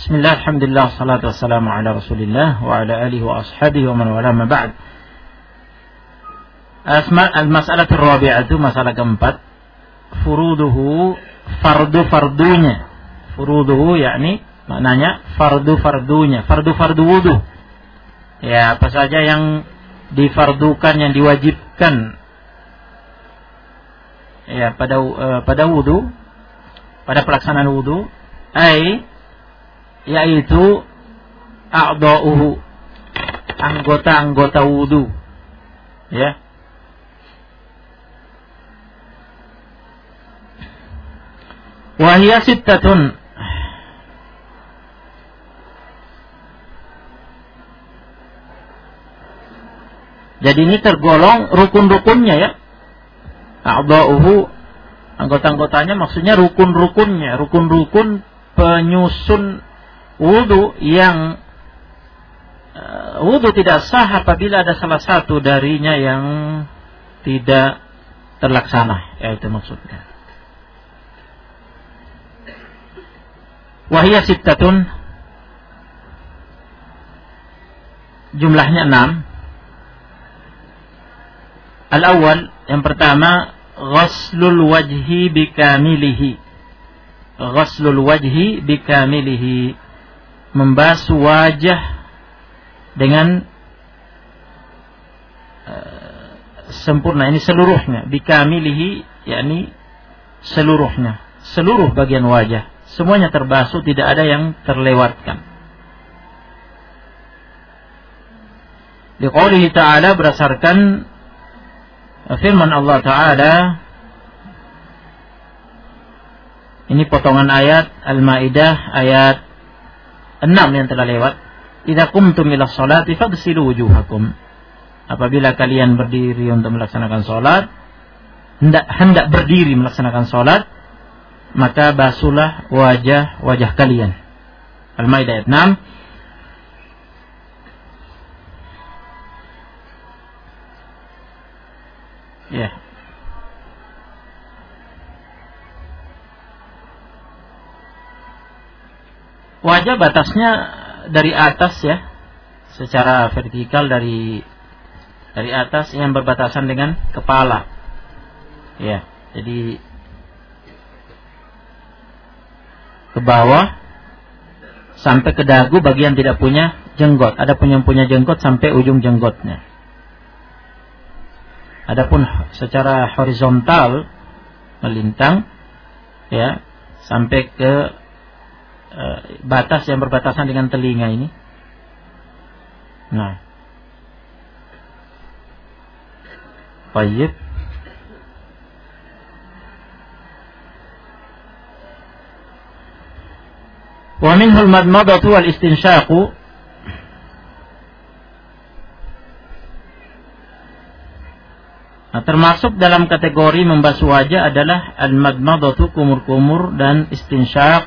Bismillah, alhamdulillah, salatu wassalamu ala rasulillah wa ala alihi wa ashabihi wa man wala ma ba'd. Al-mas'alatu rabi'atu, masalah keempat, furuduhu, fardu-fardunya. Furuduhu yakni maknanya fardu-fardunya, fardu-fardu wudu. Ya, apa saja yang difardukan, yang diwajibkan ya pada wudu, pada pelaksanaan wudu, yaitu a'dha'uhu, anggota-anggota wudu, ya. Wa hiya sittatun, jadi ini tergolong rukun-rukunnya, ya. A'dha'uhu, anggota-anggotanya maksudnya rukun-rukunnya, rukun-rukun penyusun wudu yang wudu tidak sah apabila ada salah satu darinya yang tidak terlaksana, yaitu maksudnya. Wahiyya sittatun, jumlahnya 6. Al-awwal, yang pertama, ghaslul wajhi bikamilihi. Ghaslul wajhi bikamilihi, membasuh wajah dengan sempurna, ini seluruhnya. Bikamilihi yakni seluruhnya, seluruh bagian wajah semuanya terbasuh, tidak ada yang terlewatkan. Liqaulihi ta'ala, berdasarkan firman Allah Ta'ala, ini potongan ayat Al-Maidah ayat 6 yang telah lewat. Idza qumtum ila sholati faghsilu wujuhakum. Apabila kalian berdiri untuk melaksanakan salat, hendak berdiri melaksanakan salat, maka basuhlah wajah kalian. Al-Maidah ayat 6. Ya. Wajah batasnya dari atas, ya, secara vertikal dari atas yang berbatasan dengan kepala. Ya, jadi ke bawah sampai ke dagu bagian tidak punya jenggot. Ada yang punya jenggot sampai ujung jenggotnya. Adapun secara horizontal melintang, ya, sampai ke batas yang berbatasan dengan telinga ini. Nah, baik. Wa minhul madmadatu wal istinsyaqu. Nah, termasuk dalam kategori membasuh wajah adalah al-madmadatu, kumur-kumur, dan istinsyaq,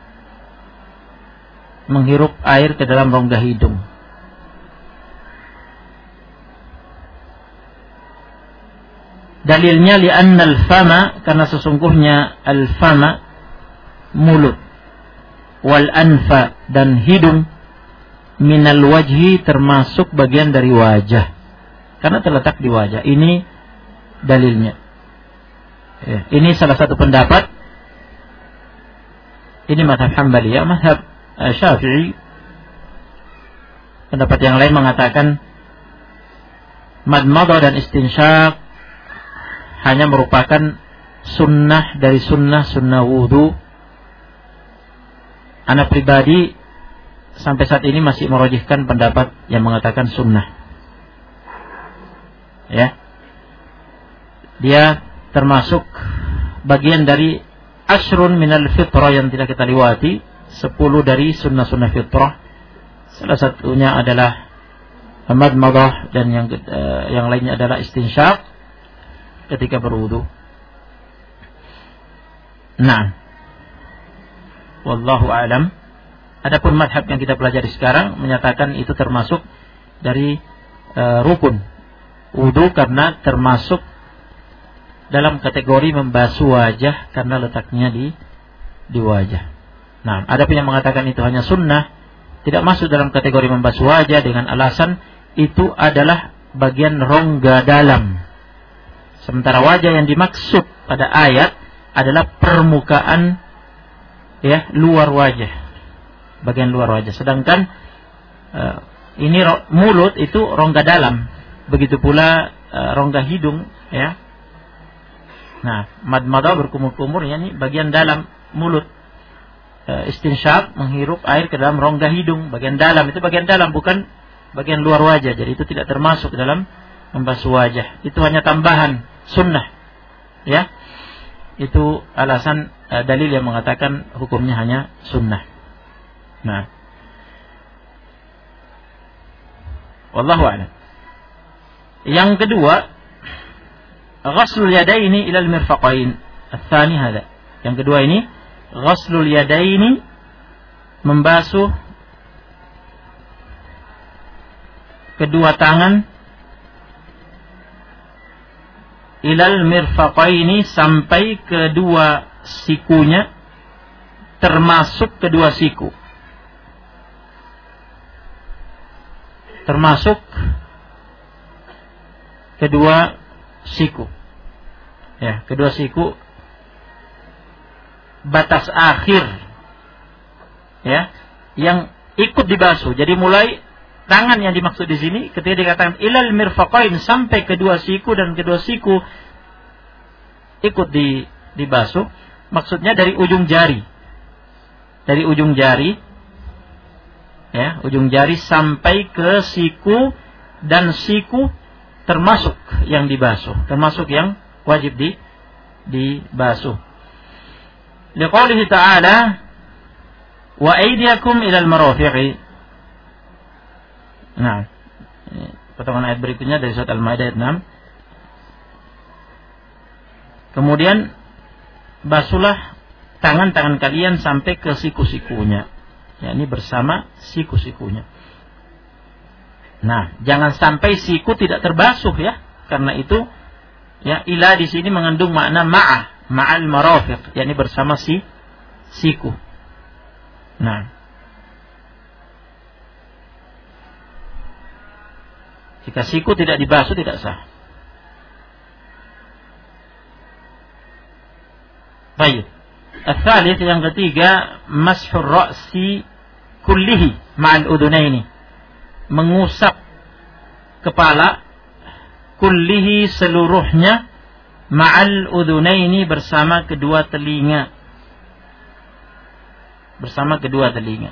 menghirup air ke dalam rongga hidung. Dalilnya li'anna al-fama, karena sesungguhnya al-fama, mulut, wal anfa, dan hidung, minal wajhi, termasuk bagian dari wajah, karena terletak di wajah. Ini dalilnya. Ya, ini salah satu pendapat. Ini mazhab Hanbaliyah, mazhab Syafi'i. Pendapat yang lain mengatakan madmadah dan istinsyaq hanya merupakan sunnah dari sunnah wudu. Anak pribadi sampai saat ini masih merojihkan pendapat yang mengatakan sunnah. Ya, dia termasuk bagian dari ashrun minal fitrah yang tidak kita lewati, 10 dari sunnah-sunnah fitrah. Salah satunya adalah madmadah, dan yang lainnya adalah istinsyaq ketika berwudu. Nah, wallahu a'lam. Adapun madhab yang kita pelajari sekarang menyatakan itu termasuk dari rukun wudu, karena termasuk dalam kategori membasuh wajah karena letaknya di wajah. Nah, ada pun yang mengatakan itu hanya sunnah, tidak masuk dalam kategori membasuh wajah dengan alasan itu adalah bagian rongga dalam. Sementara wajah yang dimaksud pada ayat adalah permukaan luar wajah, bagian luar wajah. Sedangkan ini mulut itu rongga dalam, begitu pula rongga hidung, ya. Nah, madmadah berkumur-kumur, ini bagian dalam mulut. Istinsyaq menghirup air ke dalam rongga hidung, bagian dalam, itu bagian dalam, bukan bagian luar wajah. Jadi itu tidak termasuk dalam membasuh wajah. Itu hanya tambahan sunnah, ya. Itu alasan dalil yang mengatakan hukumnya hanya sunnah. Nah, wallahu a'lam. Yang kedua, ghaslul yadaini ila al-mirfaqain. Ats-tsani hada. Yang kedua ini ghaslul yadaini, membasuh kedua tangan ilal mirfaqaini, sampai kedua sikunya, termasuk kedua siku. Termasuk kedua siku. Ya, kedua siku batas akhir, ya, yang ikut dibasuh. Jadi mulai tangan yang dimaksud di sini ketika dikatakan ilal mirfaqain, sampai kedua siku, dan kedua siku ikut dibasuh, maksudnya dari ujung jari. Dari ujung jari, ya, ujung jari sampai ke siku, dan siku termasuk yang dibasuh, termasuk yang wajib dibasuh. Liqaulihi ta'ala wa aydiyakum ilal marafiqi. Nah, potongan ayat berikutnya dari surat Al-Maidah ayat 6. Kemudian basuhlah tangan-tangan kalian sampai ke siku-sikunya. Ya, ini bersama siku-sikunya. Nah, jangan sampai siku tidak terbasuh, ya. Karena itu, ya, ila di sini mengandung makna ma'al marafiq, yakni bersama siku. Nah, jika siku tidak dibasuh tidak sah. Baik. Ats-tsalits, yang ketiga, mashur ra'si kullihi ma'al udunaini, mengusap kepala kullihi, seluruhnya, ma'al udunaini, bersama kedua telinga. Bersama kedua telinga.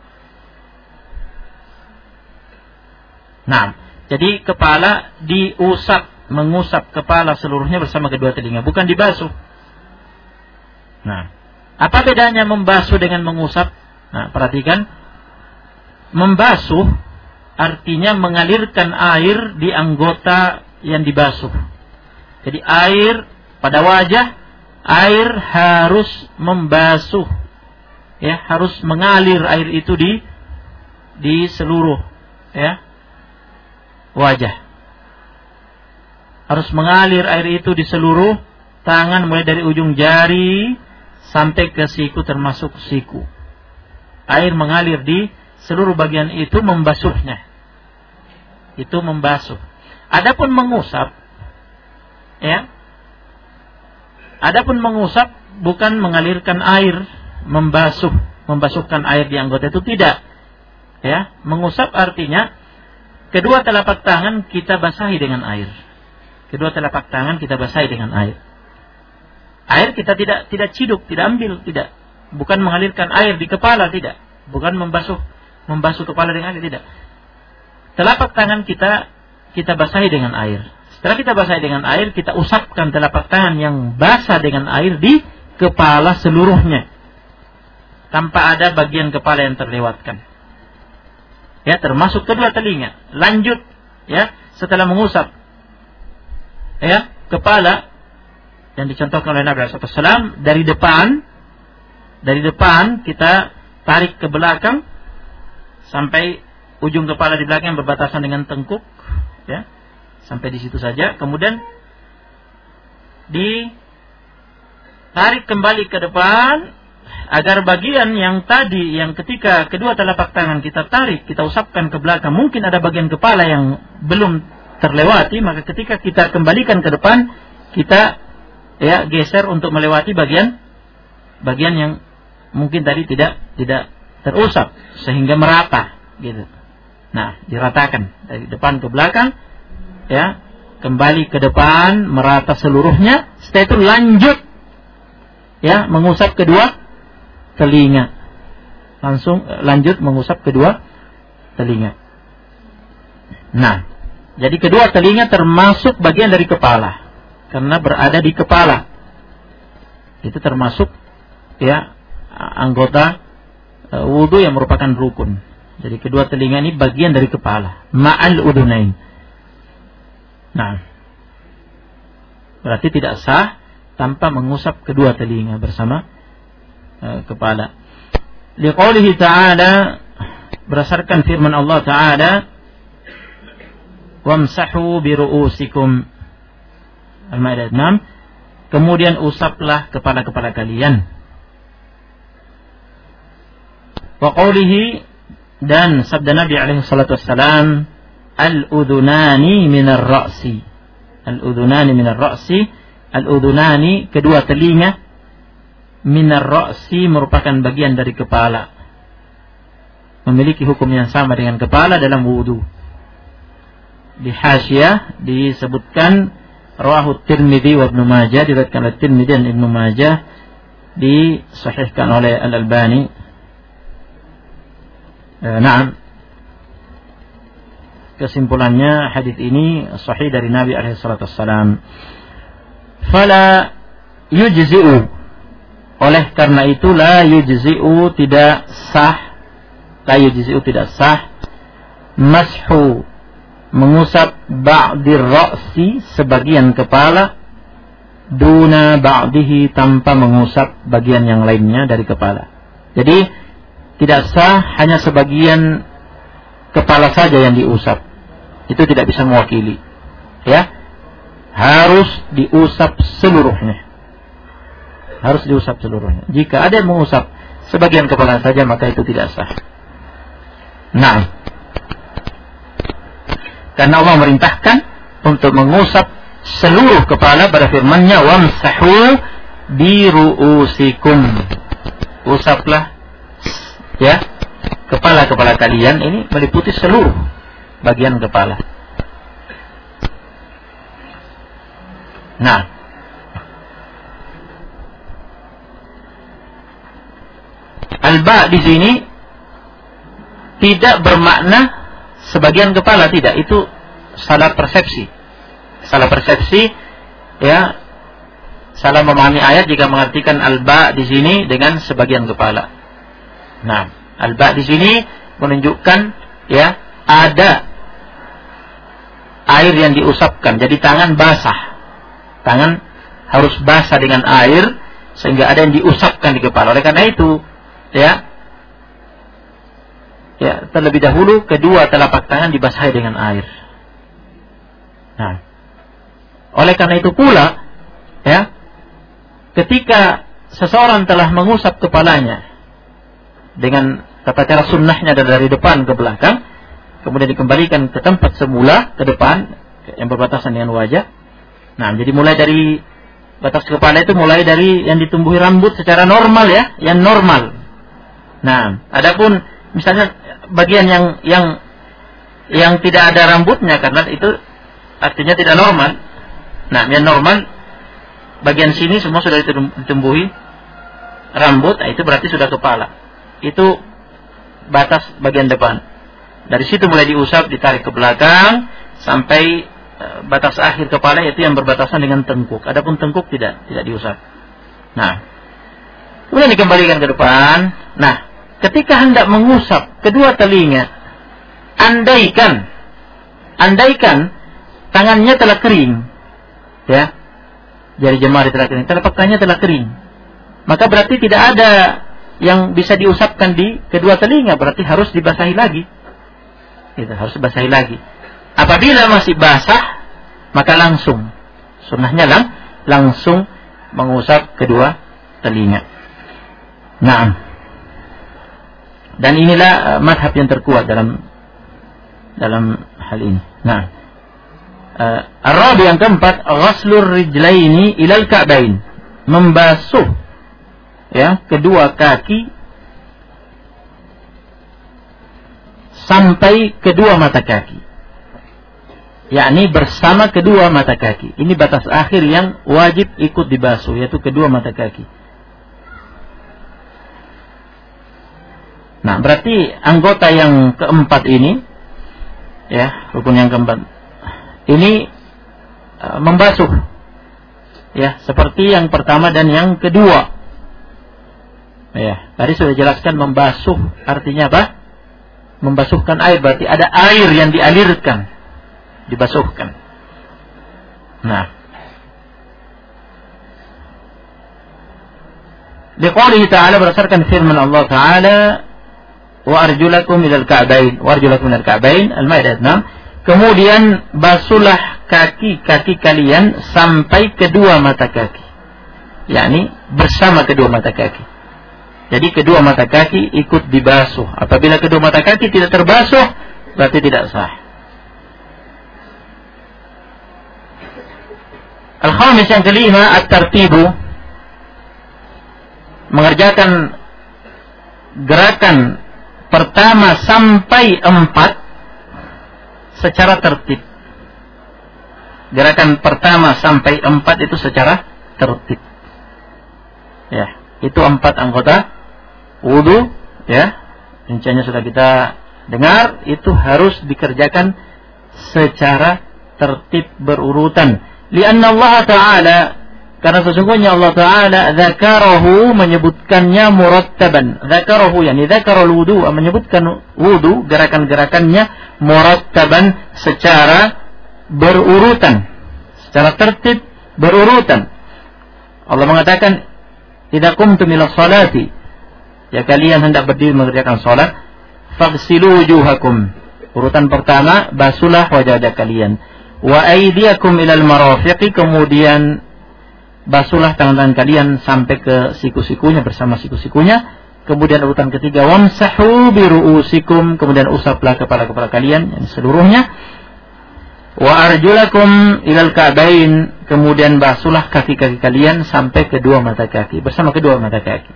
Nah, jadi kepala diusap, mengusap kepala seluruhnya bersama kedua telinga, bukan dibasuh. Nah, apa bedanya membasuh dengan mengusap? Nah, perhatikan. Membasuh artinya mengalirkan air di anggota yang dibasuh. Jadi air pada wajah, air harus membasuh, ya, harus mengalir air itu di seluruh, ya, wajah. Harus mengalir air itu di seluruh tangan, mulai dari ujung jari sampai ke siku, termasuk siku. Air mengalir di seluruh bagian itu, membasuhnya. Itu membasuh. Adapun mengusap, ya, adapun mengusap bukan mengalirkan air, membasuhkan air di anggota itu, tidak. Ya, mengusap artinya kedua telapak tangan kita basahi dengan air. Kedua telapak tangan kita basahi dengan air. Air kita tidak ciduk, tidak ambil, tidak. Bukan mengalirkan air di kepala, tidak. Bukan membasuh kepala dengan air, tidak. Telapak tangan kita basahi dengan air. Setelah kita basahi dengan air, kita usapkan telapak tangan yang basah dengan air di kepala seluruhnya, tanpa ada bagian kepala yang terlewatkan. Ya, termasuk kedua telinga. Lanjut, ya, setelah mengusap, ya, kepala yang dicontohkan oleh Nabi SAW, dari depan kita tarik ke belakang sampai ujung kepala di belakang berbatasan dengan tengkuk, ya, sampai di situ saja. Kemudian ditarik kembali ke depan agar bagian yang tadi, yang ketika kedua telapak tangan kita tarik, kita usapkan ke belakang, mungkin ada bagian kepala yang belum terlewati, maka ketika kita kembalikan ke depan, kita geser untuk melewati bagian yang mungkin tadi tidak terusap sehingga merata gitu. Nah, diratakan dari depan ke belakang, kembali ke depan, merata seluruhnya. Setelah itu lanjut mengusap kedua telinga. Langsung lanjut mengusap kedua telinga. Nah, jadi kedua telinga termasuk bagian dari kepala karena berada di kepala. Itu termasuk anggota wudu yang merupakan rukun. Jadi kedua telinga ini bagian dari kepala, ma'al udunain. Nah, berarti tidak sah tanpa mengusap kedua telinga bersama kepala. Liqaulihi ta'ala, berdasarkan firman Allah Ta'ala, wamsahu biru'usikum, Al-Maidah 6, kemudian usaplah kepala-kepala kalian. Wa qaulihi, dan sabda Nabi alaihi salatu wassalam, al-udhunani minar ra'si. Al-udhunani minar ra'si. Al-udhunani, kedua telinga, minar ra'si, merupakan bagian dari kepala. Memiliki hukum yang sama dengan kepala dalam wudu. Di Hasyiyah disebutkan rawahu Tirmidzi wa Ibnu Majah, diriwayatkan oleh Tirmidzi dan Ibnu Majah, disahihkan oleh Al-Albani. Naam. Kesimpulannya hadis ini sahih dari Nabi alaihi salatu wassalam. Fala yujzi'u, oleh karena itu la yujzi'u, tidak sah, la yujzi'u, tidak sah, mashu, mengusap ba'dir ra'si, sebagian kepala, duna ba'dihi, tanpa mengusap bagian yang lainnya dari kepala. Jadi tidak sah hanya sebagian kepala saja yang diusap. Itu tidak bisa mewakili. Harus diusap seluruhnya. Harus diusap seluruhnya. Jika ada yang mengusap sebagian kepala saja, maka itu tidak sah. Nah, karena Allah merintahkan untuk mengusap seluruh kepala pada firman-Nya, wamsahu biru'usikum. Usaplah kepala-kepala kalian, ini meliputi seluruh bagian kepala. Nah, al-ba di sini tidak bermakna sebagian kepala, tidak. Itu salah persepsi. Salah persepsi, salah memahami ayat jika mengartikan al-ba di sini dengan sebagian kepala. Nah, al-ba di sini menunjukkan ada air yang diusapkan. Jadi tangan basah. Tangan harus basah dengan air sehingga ada yang diusapkan di kepala. Oleh karena itu, terlebih dahulu kedua telapak tangan dibasahi dengan air. Nah, oleh karena itu pula, ketika seseorang telah mengusap kepalanya dengan tata cara sunnahnya dari depan ke belakang, kemudian dikembalikan ke tempat semula, ke depan, yang berbatasan dengan wajah. Nah, jadi mulai dari batas kepala itu mulai dari yang ditumbuhi rambut secara normal, yang normal. Nah, adapun misalnya bagian yang tidak ada rambutnya, karena itu artinya tidak normal. Nah, yang normal bagian sini semua sudah ditumbuhi rambut, itu berarti sudah kepala. Itu batas bagian depan. Dari situ mulai diusap, ditarik ke belakang sampai batas akhir kepala, itu yang berbatasan dengan tengkuk. Adapun tengkuk tidak diusap. Nah, kemudian dikembalikan ke depan. Nah, ketika hendak mengusap kedua telinga, andaikan tangannya telah kering, jari jemari telah kering, telapak tangannya telah kering, maka berarti tidak ada yang bisa diusapkan di kedua telinga, berarti harus dibasahi lagi. Harus dibasahi lagi. Apabila masih basah, maka langsung, sunnahnya langsung mengusap kedua telinga. Nah, dan inilah madhab yang terkuat dalam hal ini. Nah, ar-rabi yang keempat, ghaslur rijlaini ilal ka'bain, membasuh ya kedua kaki sampai kedua mata kaki, yakni bersama kedua mata kaki. Ini batas akhir yang wajib ikut dibasuh, yaitu kedua mata kaki. Nah, berarti anggota yang keempat ini, ya, rukun yang keempat ini membasuh, ya, seperti yang pertama dan yang kedua. Ya, tadi sudah jelaskan membasuh artinya apa? Membasuhkan air, berarti ada air yang dialirkan, dibasuhkan. Nah, liqaulihi ta'ala, berdasarkan firman Allah Ta'ala, wa arjulakum ilal ka'bain, wa arjulakum ilal ka'bain, Al-Maidah 6. Kemudian basuhlah kaki-kaki kalian sampai kedua mata kaki, yakni bersama kedua mata kaki. Jadi kedua mata kaki ikut dibasuh. Apabila kedua mata kaki tidak terbasuh, berarti tidak sah. Al-khamis yang kelima, at-tartibu, mengerjakan gerakan pertama sampai 4 secara tertib. Gerakan pertama sampai 4 itu secara tertib. Ya, itu 4 anggota wudu, ya. Rinciannya sudah kita dengar, itu harus dikerjakan secara tertib berurutan. Lianna Allah Ta'ala, karena sesungguhnya Allah Ta'ala dzakarahu, menyebutkannya murattaban. Dzakarahu yani dzakarul wudu, menyebutkan wudu, gerakan-gerakannya murattaban, secara berurutan, secara tertib berurutan. Allah mengatakan, idza qumtum ila sholati, ya kalian hendak berdiri mengerjakan salat, faghsilu wujuhakum, urutan pertama basuhlah wajah kalian, wa aydiyakum ilal marafiqi, kemudian basuhlah tangan-tangan kalian sampai ke siku-sikunya, bersama siku-sikunya. Kemudian urutan ketiga, wamsahu biru'usikum, kemudian usaplah kepala-kepala kalian yang seluruhnya. Wa arjulakum ilal ka'bain, kemudian basuhlah kaki-kaki kalian sampai kedua mata kaki, bersama kedua mata kaki.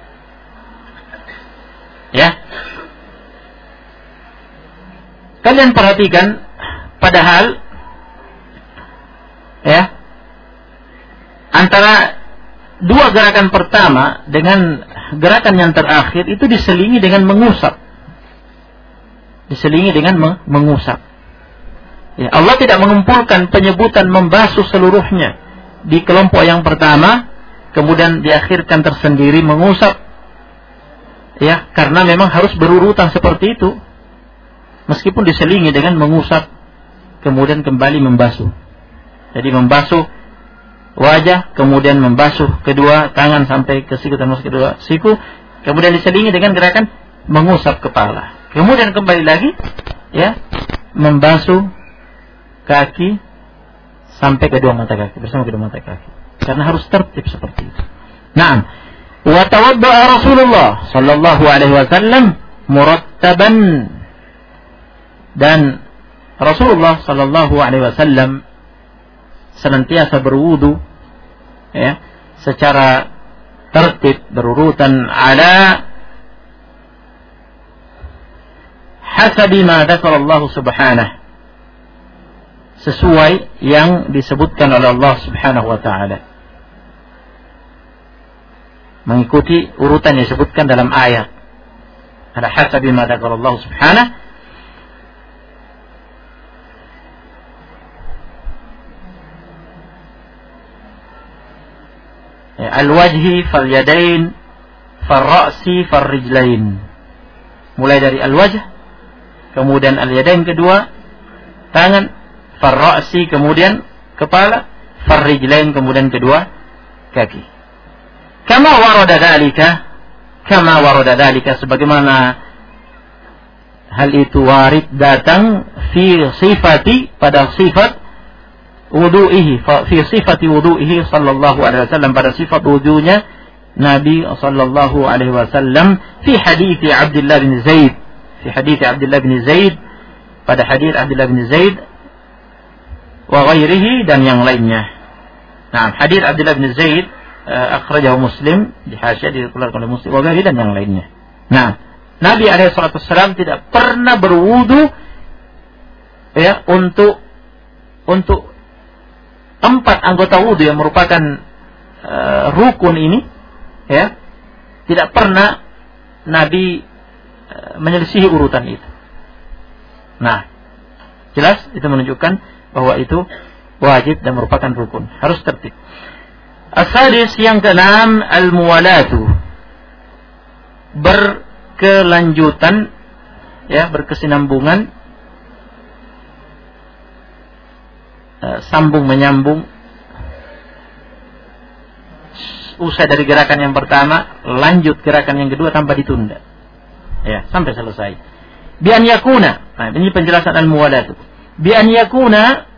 Ya. Kalian perhatikan, padahal ya, antara dua gerakan pertama dengan gerakan yang terakhir itu diselingi dengan mengusap. Diselingi dengan mengusap. Ya, Allah tidak mengumpulkan penyebutan membasuh seluruhnya di kelompok yang pertama, kemudian diakhirkan tersendiri mengusap. Ya, karena memang harus berurutan seperti itu. Meskipun diselingi dengan mengusap, kemudian kembali membasuh. Jadi membasuh wajah, kemudian membasuh kedua tangan sampai ke siku, termasuk kedua siku, kemudian diselingi dengan gerakan mengusap kepala, kemudian kembali lagi, ya, membasuh kaki sampai kedua mata kaki, bersama kedua mata kaki, karena harus tertib seperti itu. Nah, wa tawadda'a Rasulullah sallallahu alaihi wasallam murattaban, dan Rasulullah sallallahu alaihi wasallam senantiasa berwudu, ya, secara tertib berurutan, ala hasabi ma dzakara Allah subhanahu, sesuai yang disebutkan oleh Allah subhanahu wa ta'ala, mengikuti urutan yang disebutkan dalam ayat. Ala hasabi ma dzakara Allah subhanahu, al-wajhi fal-yadain fal-ra'si fal-rijlain. Mulai dari al-wajh, kemudian al-yadain kedua tangan, fal-ra'si kemudian kepala, fal-rijlain kemudian kedua kaki. Kama warada dzalika, sebagaimana hal itu warid datang fi sifati, pada sifat wudu'ihi, fi sifati wudu'ihi sallallahu alaihi wasallam, pada sifat wudunya Nabi sallallahu alaihi wasallam fi hadits Abdullah bin Zaid, fi hadits Abdullah bin Zaid, pada hadits Abdullah bin Zaid wa ghairihi, dan yang lainnya. Nah, hadits Abdullah bin Zaid akhrajahu Muslim, di hasyah dikeluarkan oleh Muslim, wa ghairihi, dan yang lainnya. Nah, Nabi alaihi salatu wasallam tidak pernah berwudu ya untuk 4 anggota wudu yang merupakan rukun ini, ya, tidak pernah Nabi menyelisihi urutan itu. Nah, jelas itu menunjukkan bahwa itu wajib dan merupakan rukun, harus tertib. As-sadis, yang keenam, al-muwalatu, berkelanjutan, ya, berkesinambungan, sambung menyambung, usai dari gerakan yang pertama, lanjut gerakan yang kedua tanpa ditunda, ya, sampai selesai. Bi an yakuna, nah ini penjelasan al-muwalatu. Bi an yakuna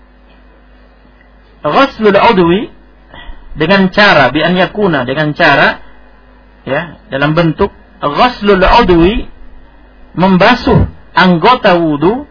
ghaslul udwi, dengan cara, bi an yakuna, dengan cara, ya, dalam bentuk ghaslul udwi, membasuh anggota wudu,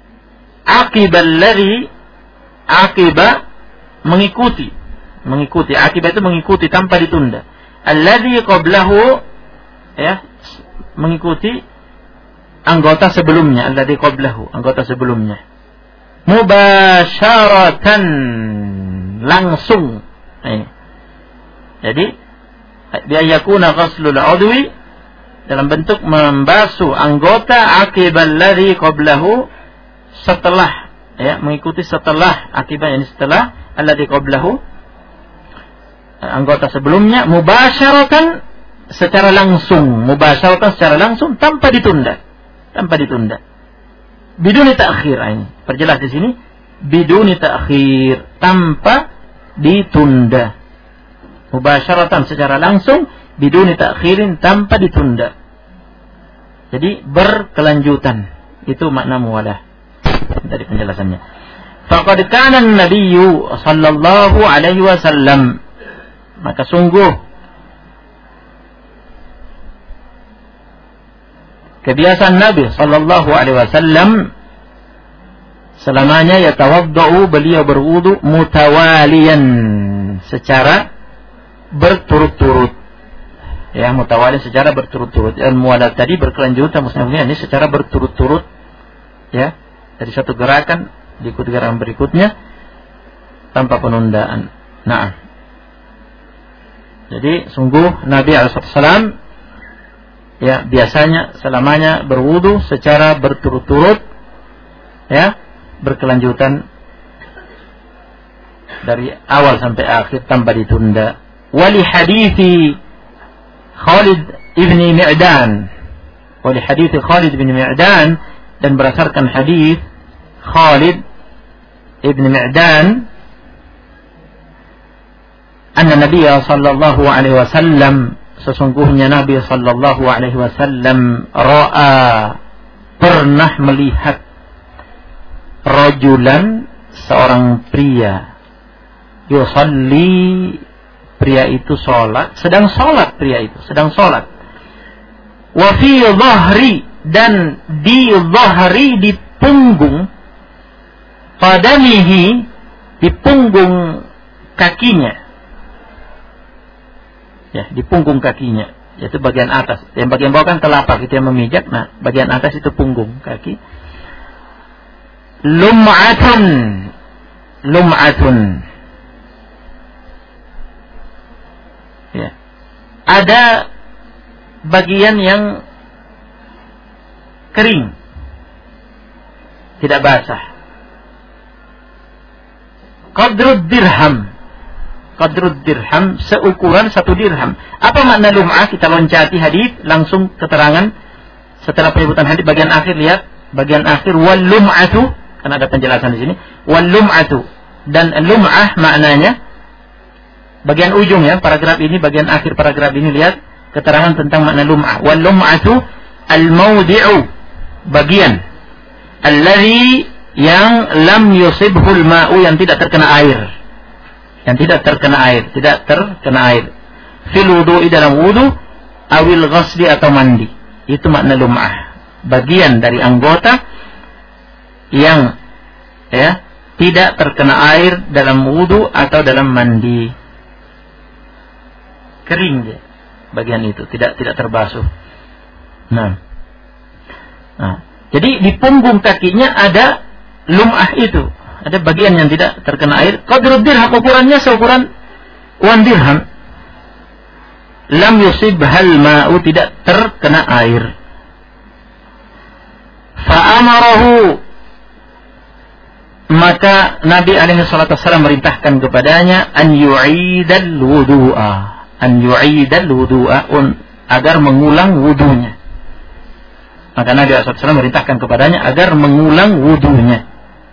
akiba mengikuti, akibat itu mengikuti tanpa ditunda. Alladzi qablahu, ya, mengikuti anggota sebelumnya, alladzi qablahu, anggota sebelumnya. Mubasyaratan, langsung. Jadi biayakuna ghaslul udwi, dalam bentuk membasuh anggota akibat alladzi qablahu, setelah, ya, mengikuti setelah, akibat ini setelah alladzi qablahu, anggota sebelumnya, mubasyaratan, secara langsung, mubasyaratan secara langsung, tanpa ditunda, biduni ta'khir. Ini perjelas di sini, biduni ta'khir, tanpa ditunda, mubasyaratan secara langsung, biduni ta'khirin, tanpa ditunda. Jadi berkelanjutan, itu makna muwalah dari penjelasannya. Faqad kana an-nabiyyu sallallahu alaihi wasallam, maka sungguh kebiasaan Nabi sallallahu alaihi wasallam selamanya yatawaddau, beliau berwudu mutawalian, secara berturut-turut, ya, mutawalian secara berturut-turut. Al-muwalat tadi berkelanjutan, maksudnya ini secara berturut-turut, ya, dari satu gerakan diikuti gerakan berikutnya tanpa penundaan. Nah, jadi sungguh Nabi SAW, ya, biasanya selamanya berwudu secara berturut-turut, ya, berkelanjutan dari awal sampai akhir tanpa ditunda. Wali hadithi Khalid ibn Mi'dan, wali hadithi Khalid ibn Mi'dan, dan berdasarkan hadis Khalid ibn Mi'dan, anna Nabi sallallahu alaihi wasallam, sesungguhnya Nabi sallallahu alaihi wasallam ra'a, pernah melihat, rajulan, seorang pria, yusalli, pria itu salat, sedang salat, wa fi dhahri, dan di dhahri, di punggung, qadamihi, di punggung kakinya, ya, di punggung kakinya, yaitu bagian atas. Yang bagian bawah kan telapak, itu yang memijak. Nah, bagian atas itu punggung kaki. Lum'atun, ya, ada bagian yang kering, tidak basah. Qadrud dirham, seukuran 1 dirham. Apa makna lum'ah? Kita loncati hadis, langsung keterangan setelah penyebutan hadis bagian akhir. Lihat bagian akhir, wal lum'atu, kan ada penjelasan di sini, wal lum'atu, dan lum'ah maknanya bagian ujung, ya, paragraf ini, bagian akhir paragraf ini, lihat keterangan tentang makna lum'ah. Wal lum'atu al-mawdi'u, bagian, alladhi, yang lam yusibhul ma'u, yang tidak terkena air, tidak terkena air. fil wudu'i dalam wudu, awil ghasli atau mandi. Itu makna lum'ah. Bagian dari anggota yang tidak terkena air dalam wudu atau dalam mandi. Kering dia bagian itu, tidak terbasuh. Nah, jadi di punggung kakinya ada lum'ah itu, ada bagian yang tidak terkena air. Qadrud dirham, ukurannya seukuran 1 dirham. Lam yusibhal ma'u, tidak terkena air. Fa'amarahu, maka Nabi alaihi salatu wassalam merintahkan kepadanya an yu'idal wudu'a, agar mengulang wudunya. Maka Nabi alaihi salatu wassalam merintahkan kepadanya agar mengulang wudunya.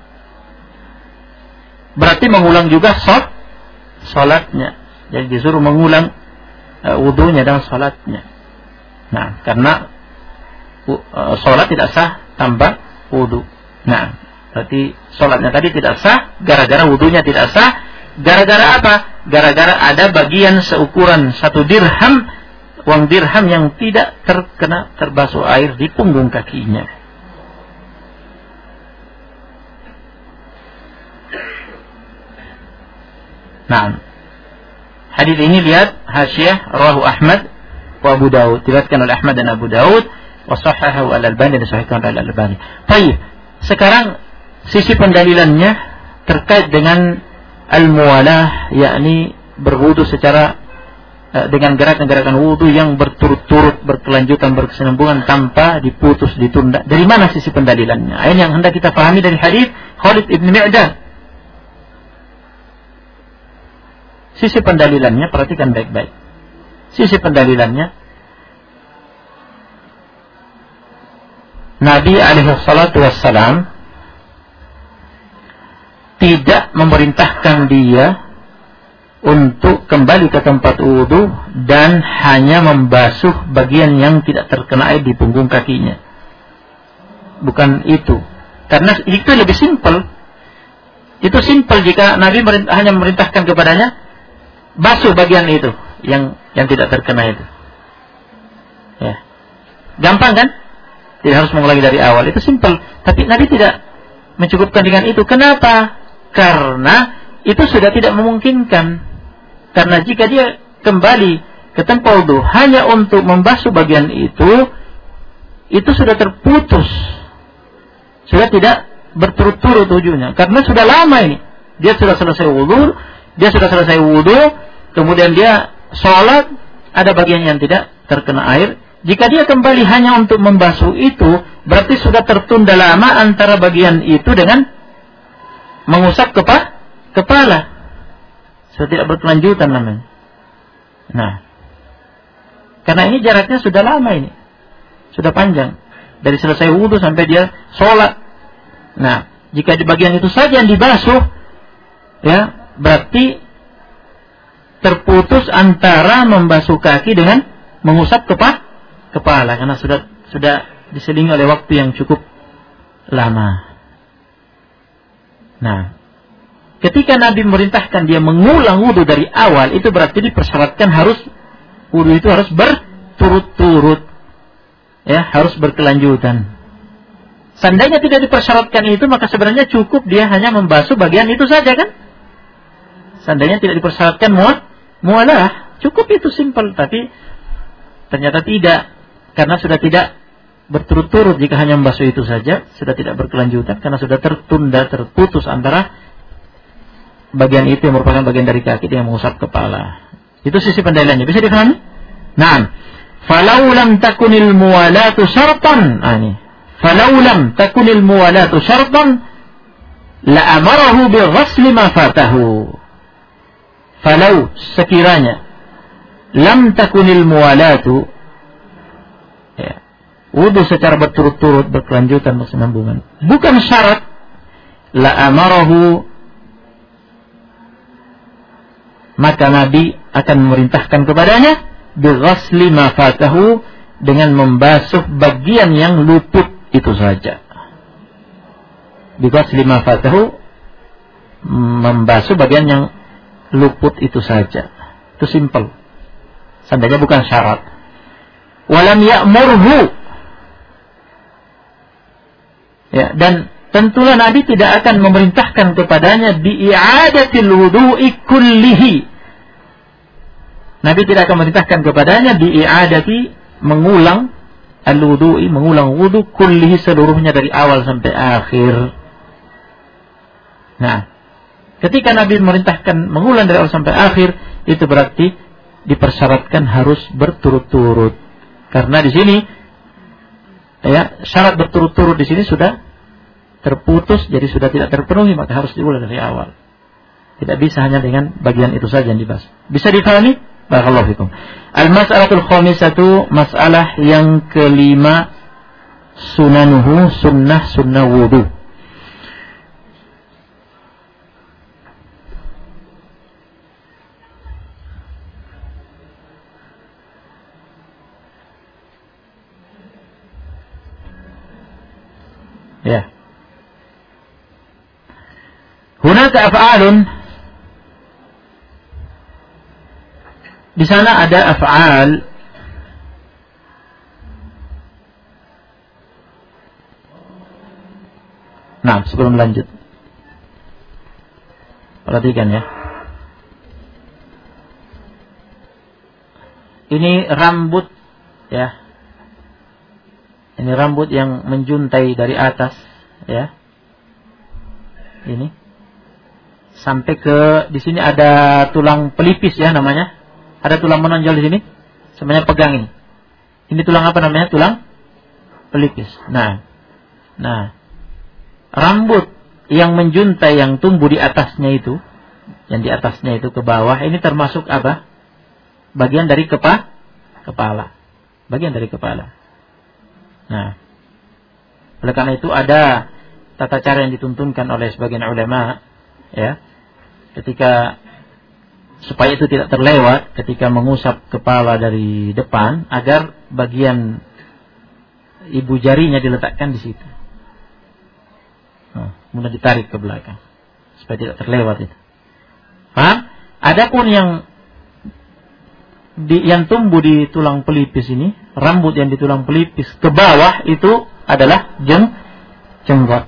Berarti mengulang juga salatnya. Jadi disuruh mengulang wudunya dan salatnya. Nah, karena salat tidak sah tanpa wudu. Nah, berarti salatnya tadi tidak sah gara-gara wudunya tidak sah. Gara-gara apa? Gara-gara ada bagian seukuran 1 dirham, uang dirham yang tidak terbasuh air di punggung kakinya. Nah, hadis ini lihat hasyiah rawahu Ahmad wa Abu Daud, diriwayatkan oleh Ahmad dan Abu Daud, wa sahahahu al-Albani, dan disahihkan oleh al-Albani. Baik, sekarang sisi pendalilannya terkait dengan al-muwalah, yakni berwudu secara dengan gerakan-gerakan wudu yang berturut-turut, berkelanjutan, berkesinambungan tanpa diputus, ditunda. Dari mana sisi pendalilannya? Ini yang hendak kita pahami dari hadis Khalid ibn Mi'dan. Sisi pendalilannya, perhatikan baik-baik. Sisi pendalilannya, Nabi alaihi salatu wassalam tidak memerintahkan dia untuk kembali ke tempat wudu dan hanya membasuh bagian yang tidak terkena air di punggung kakinya. Bukan itu. Karena itu lebih simpel. Itu simpel jika Nabi hanya memerintahkan kepadanya basuh bagian itu yang tidak terkena itu. Ya. Gampang kan? Tidak harus mengulangi dari awal. Itu simpel. Tapi Nabi tidak mencukupkan dengan itu. Kenapa? Karena itu sudah tidak memungkinkan. Karena jika dia kembali ke tempat wudu hanya untuk membasuh bagian itu sudah terputus. Sudah tidak berturut-turut wudunya. Karena sudah lama ini. Dia sudah selesai wudu, kemudian dia sholat, ada bagian yang tidak terkena air. Jika dia kembali hanya untuk membasuh itu, berarti sudah tertunda lama antara bagian itu dengan mengusap kepala. Sudah tidak berkelanjutan namanya. Nah, karena ini jaraknya sudah lama ini. Sudah panjang. Dari selesai wudu sampai dia sholat. Nah, jika di bagian itu saja yang dibasuh, ya, berarti terputus antara membasuh kaki dengan mengusap kepala. Karena sudah diselingi oleh waktu yang cukup lama. Nah, ketika Nabi memerintahkan dia mengulang wudu dari awal, itu berarti dipersyaratkan wudu itu harus berturut-turut, ya, harus berkelanjutan. Seandainya tidak dipersyaratkan itu, maka sebenarnya cukup dia hanya membasuh bagian itu saja, kan? Seandainya tidak dipersyaratkan mualah, cukup itu simpel. Tapi ternyata tidak, karena sudah tidak berturut-turut. Jika hanya membasuh itu saja, sudah tidak berkelanjutan, karena sudah tertunda, terputus antara bagian itu yang merupakan bagian dari kaki dengan mengusap kepala. Itu sisi pendalilannya. Bisa difahami? Naam. Falau lam takunil muwalatu syartan. Falau lam takunil muwalatu syartan la amarahu bi ghasli ma fatahu. Falau, sekiranya lam takunil muwalatu, ya, wudu secara berturut-turut, berkelanjutan, berkesinambungan, bukan syarat, la amarahu, maka Nabi akan memerintahkan kepadanya bighasli ma fatahu, dengan membasuh bagian yang luput itu saja. Bighasli ma fatahu, membasuh bagian yang luput itu saja. Itu simpel. seandainya bukan syarat. Walam ya'murhu, ya, dan tentulah Nabi tidak akan memerintahkan kepadanya bi'i'adatil wudu'i kullihi. Nabi tidak akan memerintahkan kepadanya bi'i'adati, mengulang al-wudu'i, mengulang wudu kullihi, seluruhnya dari awal sampai akhir. Nah, ketika Nabi memerintahkan mengulang dari awal sampai akhir, itu berarti dipersyaratkan harus berturut-turut. Karena di sini, ya, syarat berturut-turut di sini sudah terputus, jadi sudah tidak terpenuhi, maka harus diulang dari awal. Tidak bisa hanya dengan bagian itu saja yang dibahas. Bisa difahami? Barakallahu fikum. Al-mas'alatul khamisatu, masalah yang kelima, sunanuhu, sunnah wudu. Ya. Hunaka af'alun, di sana ada af'al Nah, sebelum lanjut, perhatikan ya. Ini rambut, ya. Ini rambut yang menjuntai dari atas, ya. Ini sampai ke di sini ada tulang pelipis, ya, namanya. Ada tulang menonjol di sini. Sebenarnya pegang ini. Ini tulang apa namanya? Tulang pelipis. Nah, rambut yang menjuntai, yang tumbuh di atasnya itu, yang di atasnya itu ke bawah, ini termasuk apa? Bagian dari kepala. Bagian dari kepala. Nah, oleh karena itu ada tata cara yang dituntunkan oleh sebagian ulama, ya, ketika supaya itu tidak terlewat ketika mengusap kepala dari depan, agar bagian ibu jarinya diletakkan di situ. Nah, kemudian ditarik ke belakang supaya tidak terlewat itu. Paham? Adapun yang tumbuh di tulang pelipis ini, rambut yang di tulang pelipis ke bawah itu adalah jenggot.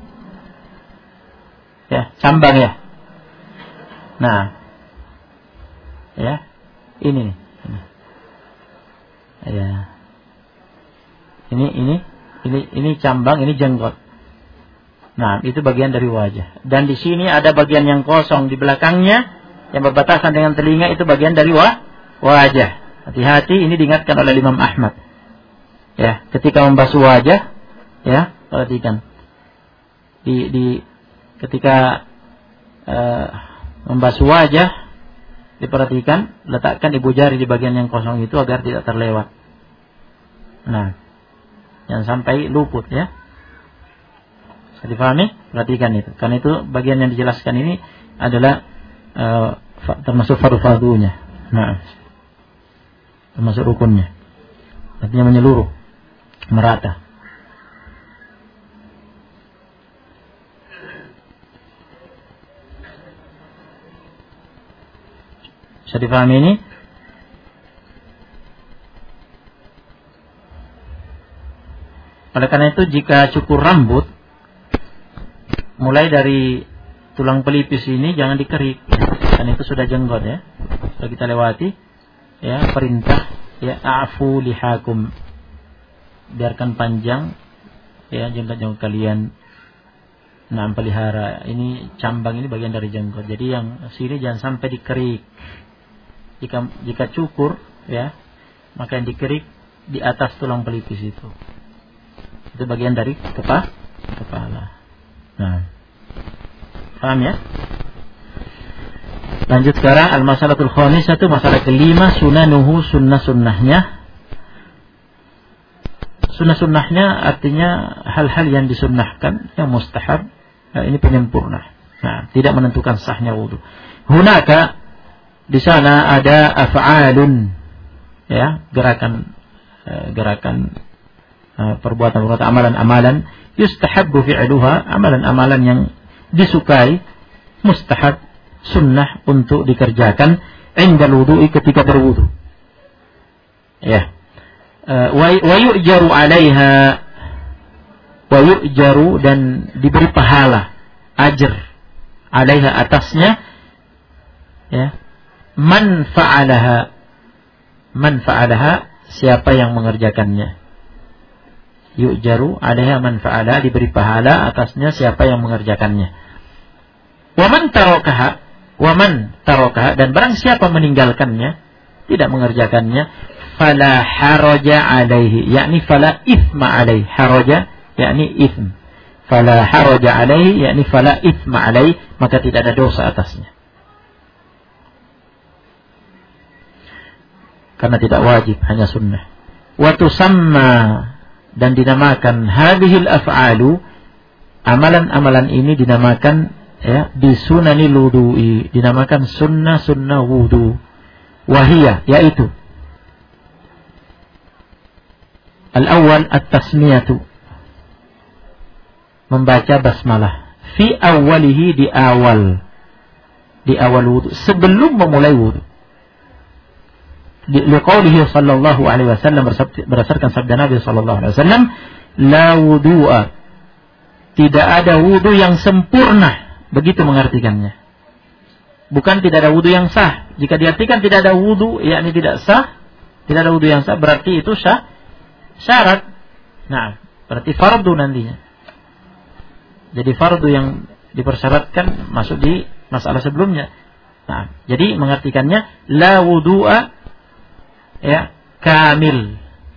Ya, cambang ya. Nah, ya, ini. Ya. Ini cambang, ini jenggot. Nah, itu bagian dari wajah. Dan di sini ada bagian yang kosong di belakangnya yang berbatasan dengan telinga, itu bagian dari wajah. Hati-hati, ini diingatkan oleh Imam Ahmad. Ya, ketika membasuh wajah, ya, perhatikan. Ketika membasuh wajah, diperhatikan, letakkan ibu jari di bagian yang kosong itu agar tidak terlewat. Nah, jangan sampai luput, ya. Bisa difahami? Perhatikan itu. Karena itu bagian yang dijelaskan ini adalah termasuk fardu-fardunya. Nah, termasuk rukunnya. Artinya menyeluruh, merata. Bisa difahami ini? Oleh karena itu, jika cukur rambut, mulai dari tulang pelipis ini jangan dikerik, dan itu sudah jenggot, ya. Sudah kita lewati, ya, perintah, ya, a'fu lihakum, biarkan panjang, ya, jenggot kalian. Nah, pelihara ini cambang, ini bagian dari jenggot. Jadi yang sini jangan sampai dikerik. Jika cukur, ya, maka yang dikerik di atas tulang pelipis itu. Itu bagian dari kepala. Nah, paham ya? Lanjut sekarang al-masalatul khamisatu, masalah kelima, sunanuhu, sunnah-sunnahnya. Sunnah-sunnahnya artinya hal-hal yang disunnahkan, yang mustahab. Nah, ini penyempurna. Nah, tidak menentukan sahnya wudu. Hunaka, di sana ada af'alun, ya, gerakan perbuatan-perbuatan, amalan-amalan yustahabbu fi'luha, amalan-amalan yang disukai, mustahab, sunnah untuk dikerjakan indal wudu'i, ketika berwudu. Ya. Wa yu'jaru 'alaiha, wa yu'jaru, dan diberi pahala, ajr, 'alaiha, atasnya, ya. Man fa'alaha, siapa yang mengerjakannya. Yu'jaru 'alaiha man fa'ala, diberi pahala atasnya siapa yang mengerjakannya. Wa man tarakaha, dan barang siapa meninggalkannya, tidak mengerjakannya, fala haraja 'alaihi, yakni fala ithma 'alaihi. Haraja yakni ithm. Fala haraja 'alaihi yakni fala ithma 'alaihi, maka tidak ada dosa atasnya. Karena tidak wajib, hanya sunnah. Wa tusamma, dan dinamakan hadhil af'alu, amalan-amalan ini dinamakan, ya, bisunanil wudu'i, dinamakan sunnah wudu. Wahiyah, yaitu al-awwal at-tasmiyatu, membaca basmalah, fi awwalihi, di awal wudu, sebelum memulai wudu. Liqaulihi sallallahu alaihi wasallam, berdasarkan sabda Nabi sallallahu alaihi wasallam, la wudu'a, tidak ada wudu yang sempurna, begitu mengartikannya. Bukan tidak ada wudu yang sah. Jika diartikan tidak ada wudu, yakni tidak sah, tidak ada wudu yang sah, berarti itu syarat. Nah, berarti fardu nantinya. Jadi fardu yang dipersyaratkan masuk di masalah sebelumnya. Nah, jadi mengartikannya la wudu'a, ya, kamil.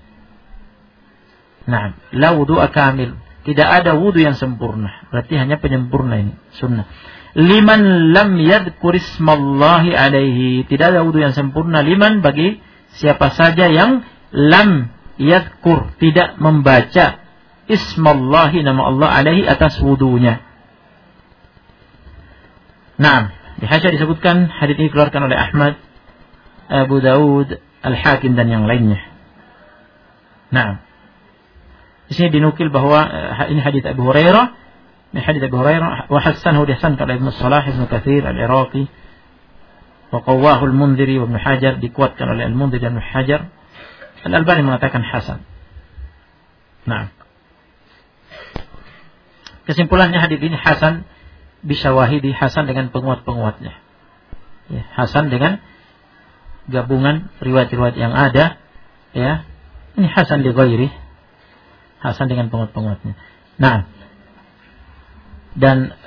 Nah, la wudu'a kamil, tidak ada wudu yang sempurna, berarti hanya penyempurna ini, sunnah. Liman lam yadhkur ismallahi alaihi, tidak ada wudu yang sempurna, liman, bagi siapa saja yang lam yadhkur, tidak membaca ismallahi, nama Allah, alaihi, atas wudunya. Nah, di Hasya disebutkan hadits ini dikeluarkan oleh Ahmad, Abu Daud, Al-Hakim, dan yang lainnya. Nah, di sini dinukil bahwa ini hadits Abu Hurairah, wa hassanahu, dihasankan oleh Ibnu Salah, Ibnu Katsir, Al-Iraqi, wa qawwahu Al-Mundhiri wa Ibnu Hajar, dikuatkan oleh Al-Mundhiri dan Ibnu Hajar. Al-Albani mengatakan hasan. Nah, kesimpulannya hadits ini hasan bisyawahidi, hasan dengan penguat-penguatnya. Ya, hasan dengan gabungan riwayat-riwayat yang ada, ya. Ini hasan li ghairi, hasan dengan penguat-penguatnya. Nah, dan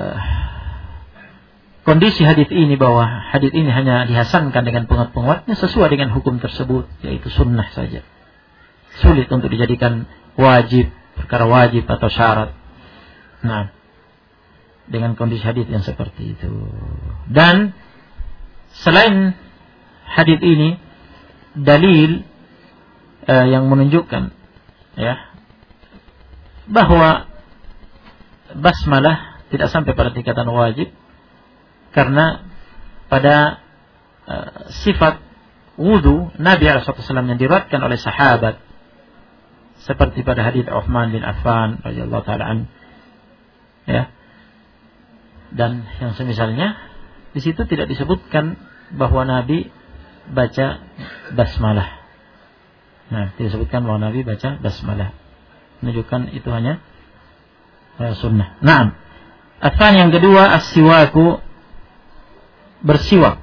kondisi hadis ini, bahwa hadis ini hanya dihasankan dengan penguat-penguatnya, sesuai dengan hukum tersebut, yaitu sunnah saja. Sulit untuk dijadikan wajib, perkara wajib atau syarat. Nah, dengan kondisi hadis yang seperti itu. Dan selain hadis ini, dalil yang menunjukkan, ya, bahwa basmalah tidak sampai pada tingkatan wajib, karena pada sifat wudu Nabi SAW yang diriwayatkan oleh sahabat, seperti pada hadits Utsman bin Affan radhiyallahu taala an, ya, dan yang semisalnya, di situ tidak disebutkan bahwa Nabi baca basmalah. Nah, tidak disebutkan bahwa Nabi baca basmalah, menunjukkan itu hanya sunnah. Nah, asal yang kedua, as-siwaku, bersiwak.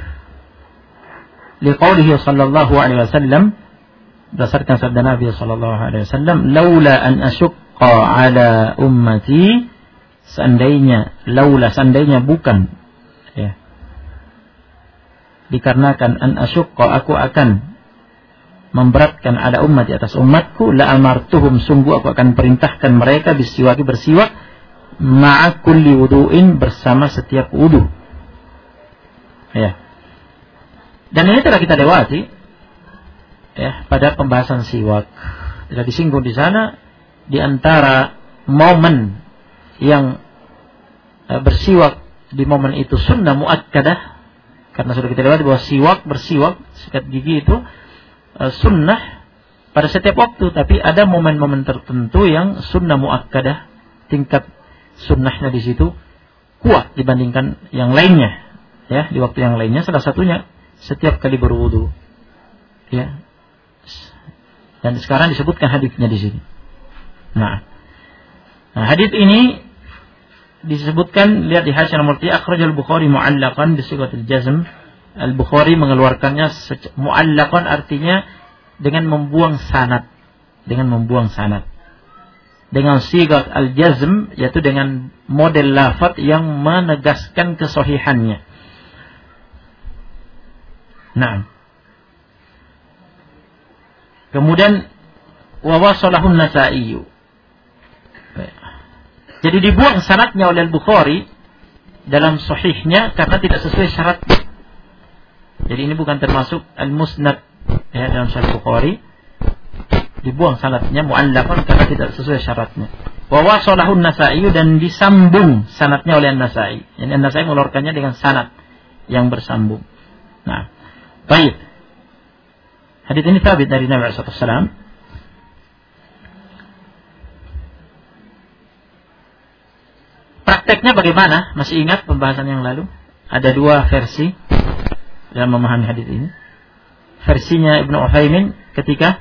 Liqaulihi sallallahu alaihi wasallam, berdasarkan sabda Nabi sallallahu alaihi wasallam, laula an asyqa ala ummati, seandainya bukan, ya, dikarenakan an asyqa, aku akan memberatkan ada umat di atas umatku, la amartuhum, sungguh aku akan perintahkan mereka bisiwaki, bersiwak, ma'a kulli wudu'in, bersama setiap wudu. Ya. Dan ini telah kita lewati, ya, pada pembahasan siwak. Telah disinggung di sana, di antara momen yang bersiwak di momen itu sunnah muakkadah, karena sudah kita lewati bahwa bersiwak sikat gigi itu sunnah pada setiap waktu, tapi ada momen-momen tertentu yang sunnah muakkadah, tingkat sunnahnya di situ kuat dibandingkan yang lainnya, ya, di waktu yang lainnya. Salah satunya setiap kali berwudu, ya, Dan sekarang disebutkan hadisnya di sini. Nah, hadis ini disebutkan, lihat di hadis nomor 3, akhrajal Bukhari mu'allaqan bi sighatil jazm. Al-Bukhari mengeluarkannya mu'allaqan, artinya dengan membuang sanad, dengan sigat al-jazm, yaitu dengan model lafaz yang menegaskan kesahihannya. Nah, kemudian wa wasalahun Nasa'i. Jadi dibuang sanadnya oleh Al-Bukhari dalam sahihnya karena tidak sesuai syarat. Jadi ini bukan termasuk al-musnad ya, dalam Sahih Bukhari. Dibuang sanadnya mu'allaqan karena tidak sesuai syaratnya. Wa wasalahun Nasa'i, dan disambung sanadnya oleh An-Nasa'i. Jadi An-Nasa'i mengeluarkannya dengan sanad yang bersambung. Nah, baik. Hadis ini sabit dari Nabi sallallahu alaihi wasallam. Prakteknya bagaimana? Masih ingat pembahasan yang lalu? Ada dua versi dalam memahami hadis ini. Versinya Ibnu Utsaimin ketika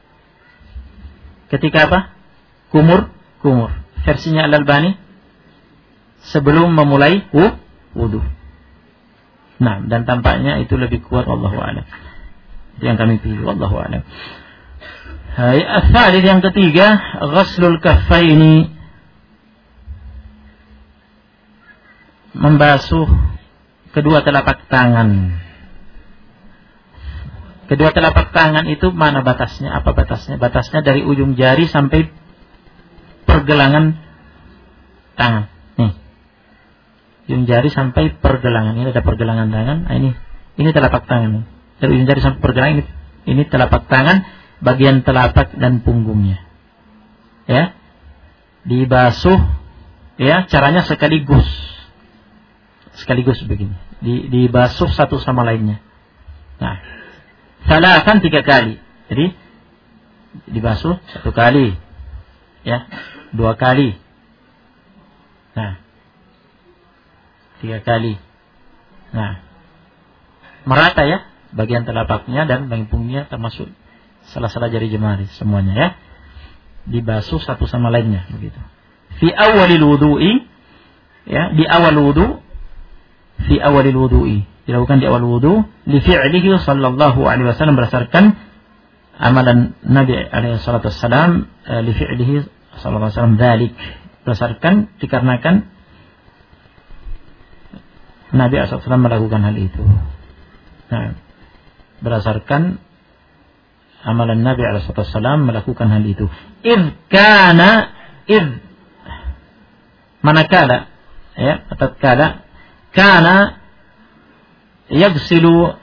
apa? Kumur. Versinya Al-Albani sebelum memulai wudu. Nah, dan tampaknya itu lebih kuat, wallahu a'lam. Itu yang kami pilih, wallahu a'lam. Al-tsalits, yang ketiga, ghaslul kaffaini, membasuh kedua telapak tangan. Kedua telapak tangan itu mana batasnya? Apa batasnya? Batasnya dari ujung jari sampai pergelangan tangan. Nih. Ujung jari sampai pergelangan. Ini ada pergelangan tangan. Nah, ini telapak tangan. Dari ujung jari sampai pergelangan ini telapak tangan, bagian telapak dan punggungnya. Ya. Dibasuh ya, caranya sekaligus begini. Dibasuh satu sama lainnya. Nah, salasan 3 kali. Jadi dibasuh 1 kali, ya, 2 kali. Nah, 3 kali. Nah, merata ya, bagian telapaknya dan bagian punggungnya termasuk sela-sela jari jemari semuanya ya. Dibasuh satu sama lainnya begitu. Fi awalil wudu'i, ya, di awal wudu. Fi awalil wudu'i, dilakukan di awal wudu, li fi'lihi sallallahu alaihi wasallam, berdasarkan amalan Nabi alaihi salatu wasallam, li fi'lihi sallallahu alaihi wasallam dzalik, berdasarkan dikarenakan Nabi alaihi wasallam melakukan hal itu. Nah, berdasarkan amalan Nabi alaihi salatu wasallam melakukan hal itu. Manakala ya, tatkala kana yagsilu,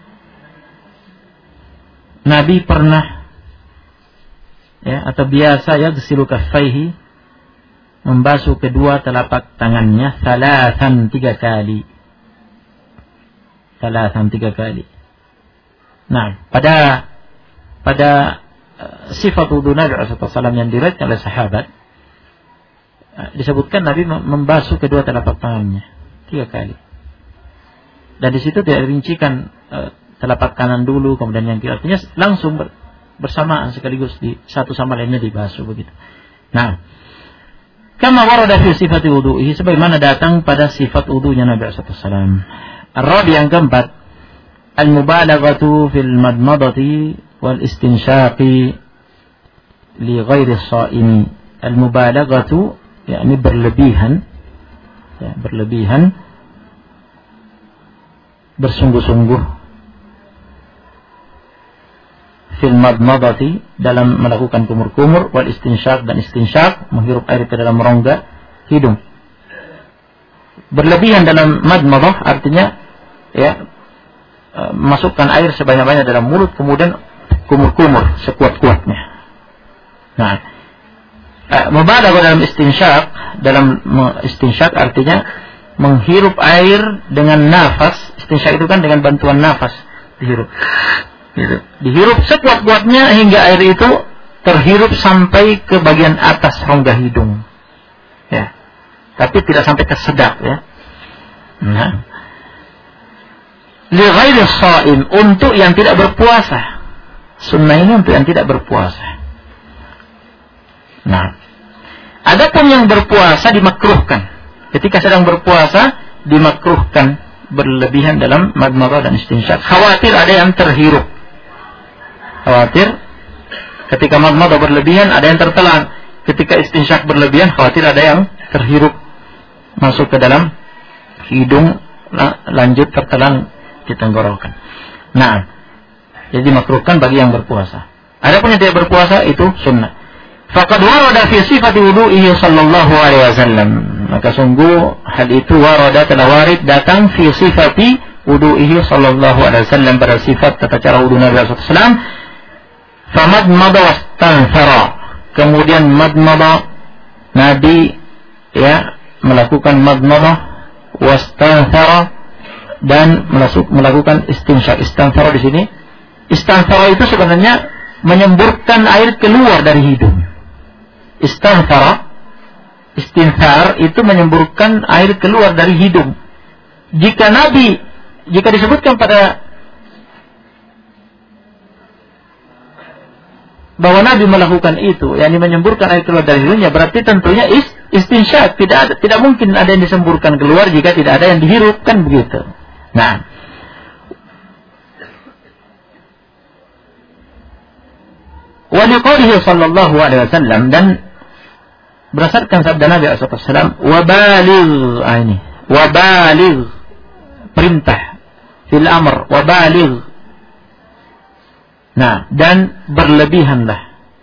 Nabi pernah ya, atau biasa yagsilu kaffaihi, membasuh kedua telapak tangannya, salasan 3 kali. Nah, pada sifat wudu Nabi sallallahu alaihi wasallam yang diriwayatkan oleh sahabat, disebutkan Nabi membasuh kedua telapak tangannya 3 kali. Dan di situ tidak dirincikan telapak kanan dulu, kemudian yang kiri. Artinya langsung bersamaan sekaligus, di satu sama lainnya dibasuh begitu. Nah, kama warada fi sifati wudu'ihi, sebagaimana datang pada sifat wudunya Nabi sallallahu alaihi wasallam. Ar-rabi, yang keempat, al-mubalaghatu fil madmadati wal istinsyaqi li ghairi shaimi. Al-mubalaghatu yakni berlebihan, ya, berlebihan, bersungguh-sungguh, fil madmadati, dalam melakukan kumur-kumur, wal istinsyaq, dan istinsyaq, menghirup air ke dalam rongga hidung. Berlebihan dalam madmadah artinya ya, masukkan air sebanyak-banyak dalam mulut, kemudian kumur-kumur sekuat-kuatnya. Nah, mubalaghah dalam istinsyaq artinya menghirup air dengan nafas. Istinsyaq itu kan dengan bantuan nafas dihirup. Gitu. Dihirup sekuat-kuatnya hingga air itu terhirup sampai ke bagian atas rongga hidung. Ya. Tapi tidak sampai ke sedap ya. Nah, li ghairi shaim, untuk yang tidak berpuasa. Sunnah ini untuk yang tidak berpuasa. Nah, adapun yang berpuasa dimakruhkan. Ketika sedang berpuasa dimakruhkan berlebihan dalam madmadah dan istinsyaq. Khawatir ada yang terhirup. Khawatir ketika madmadah berlebihan ada yang tertelan. Ketika istinsyaq berlebihan khawatir ada yang terhirup masuk ke dalam hidung, lanjut tertelan di tenggorokan. Nah, jadi makruhkan bagi yang berpuasa. Adapun yang tidak berpuasa itu sunnah. Faqad warada fi sifati wudu'ihi sallallahu alaihi wasallam. Maka sungguh hal itu warada, telah warid datang fi sifati wudu'ihi sallallahu alaihi wasallam, pada sifat tata cara wudu Nabi sallallahu alaihi wasallam. Famadmada wastanthara. Kemudian madmada, Nabi melakukan madmadah wastanthara dan melakukan istinsyaq. Istanthara di sini, istanthara itu sebenarnya menyemburkan air keluar dari hidung. Istanthara, istinthar itu menyemburkan air keluar dari hidung. Jika disebutkan pada bahwa Nabi melakukan itu, yakni menyemburkan air keluar dari hidungnya, berarti tentunya istinsyaq. Tidak mungkin ada yang disemburkan keluar jika tidak ada yang dihirup, kan begitu. Nah, wa liqaulihi sallallahu alaihi wasallam, dan berdasarkan sabda Nabi sallallahu alaihi wasallam, wabaligh perintah fil amr, wabaligh. Nah, dan berlebihanlah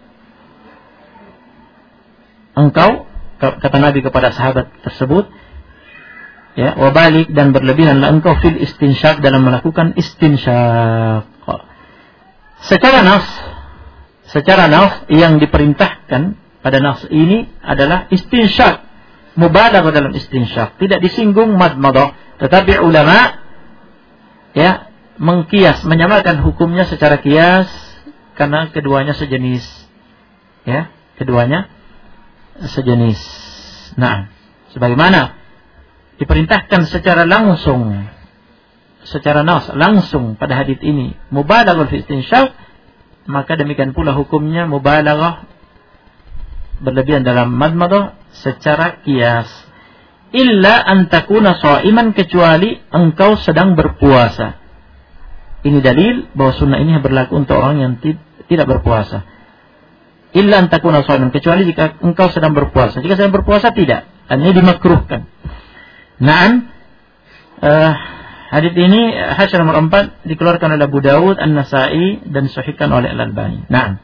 engkau, kata Nabi kepada sahabat tersebut, wabaligh, dan berlebihanlah engkau fil istinsyaq, dalam melakukan istinsyaq. Secara nas yang diperintahkan pada nas ini adalah istinsyaq, mubalaghah dalam istinsyaq, tidak disinggung madmadah. Tetapi ulama mengkias, menyamakan hukumnya secara kias karena keduanya sejenis. Keduanya sejenis. Nah, sebagaimana diperintahkan secara langsung, secara nas langsung pada hadits ini mubalaghah fi istinsyaq, maka demikian pula hukumnya mubalaghah, berlebihan dalam madmadah secara kias. Illa an takuna sha'iman, kecuali engkau sedang berpuasa. Ini dalil bahwa sunnah ini berlaku untuk orang yang tidak berpuasa. Illa an takuna sha'iman, kecuali jika engkau sedang berpuasa. Jika sedang berpuasa tidak, hanya dimakruhkan. Naam, hadits ini hadits nomor 4 dikeluarkan oleh Abu Dawud, An-Nasa'i, dan disahihkan oleh Al-Albani. Naam.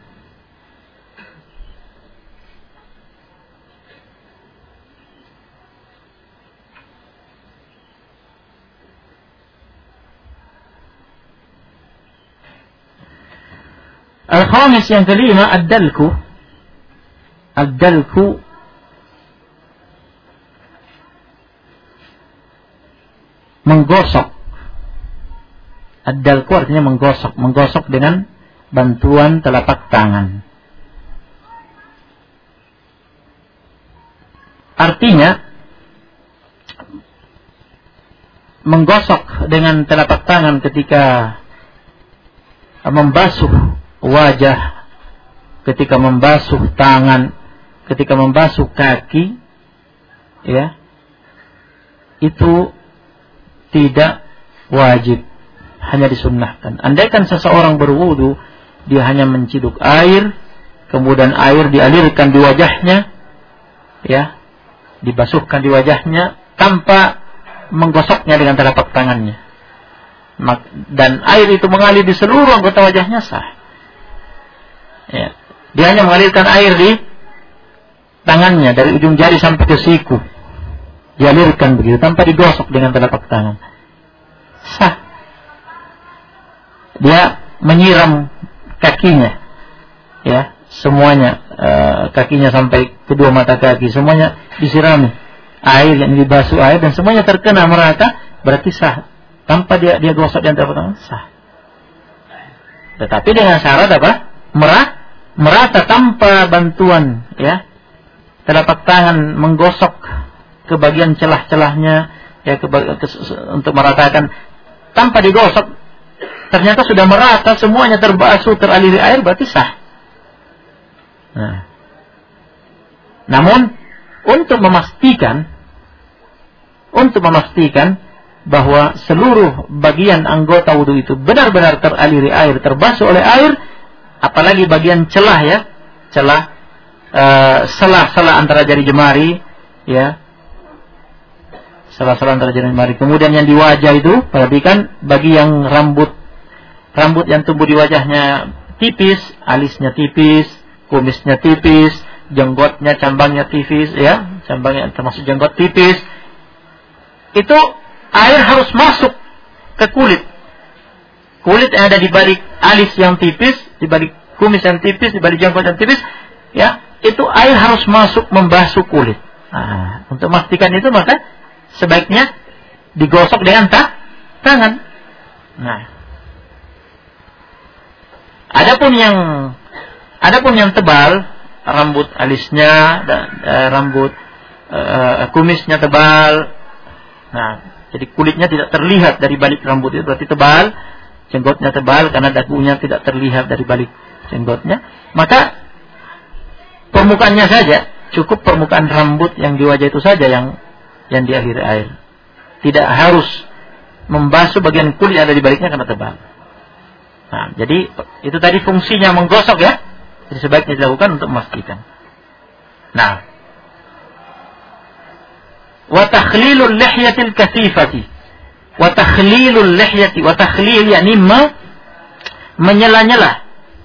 Al-khamis, yang kelima, ad-dalku. Ad-dalku menggosok. Ad-dalku artinya menggosok, menggosok dengan bantuan telapak tangan. Artinya menggosok dengan telapak tangan ketika membasuh wajah, ketika membasuh tangan, ketika membasuh kaki, itu tidak wajib, hanya disunnahkan. Andaikan seseorang berwudu, dia hanya menciduk air, kemudian air dialirkan di wajahnya, dibasuhkan di wajahnya tanpa menggosoknya dengan telapak tangannya, dan air itu mengalir di seluruh anggota wajahnya, sah. Dia hanya mengalirkan air di tangannya dari ujung jari sampai ke siku, dialirkan begitu tanpa digosok dengan telapak tangan, sah. Dia menyiram kakinya, semuanya, kakinya sampai kedua mata kaki, semuanya disirami air, yang dibasuh air, dan semuanya terkena merata, berarti sah. Tanpa dia gosok dengan telapak tangan, sah. Tetapi dengan syarat apa? Merata tanpa bantuan telapak tangan menggosok ke bagian celah-celahnya, untuk meratakan, tanpa digosok ternyata sudah merata, semuanya terbasuh, teraliri air, berarti sah. Nah. Namun untuk memastikan bahwa seluruh bagian anggota wudu itu benar-benar teraliri air, terbasuh oleh air, apalagi bagian celah ya, sela-sela antara jari jemari, ya, sela-sela antara jari jemari. Kemudian yang di wajah itu, perhatikan, bagi yang rambut yang tumbuh di wajahnya tipis, alisnya tipis, kumisnya tipis, jenggotnya, cambangnya tipis, ya, cambangnya termasuk jenggot tipis, itu air harus masuk ke kulit. Kulit yang ada di balik alis yang tipis, di balik kumis yang tipis, di balik jenggot yang tipis, ya, itu air harus masuk membasuh kulit. Nah, untuk memastikan itu maka sebaiknya digosok dengan tangan. Nah, adapun yang tebal, rambut alisnya dan rambut kumisnya tebal. Nah, jadi kulitnya tidak terlihat dari balik rambut itu, berarti tebal. Jenggotnya tebal karena dagunya tidak terlihat dari balik jenggotnya. Maka permukaannya saja, cukup permukaan rambut yang di wajah itu saja yang dialiri air. Tidak harus membasuh bagian kulit yang ada di baliknya karena tebal. Nah, jadi itu tadi fungsinya menggosok ya. Jadi sebaiknya dilakukan untuk memastikan. Nah, wa takhlilul lihyatil kathifati. Wa takhlilul lihyati, wa takhlil yakni menyela-nyela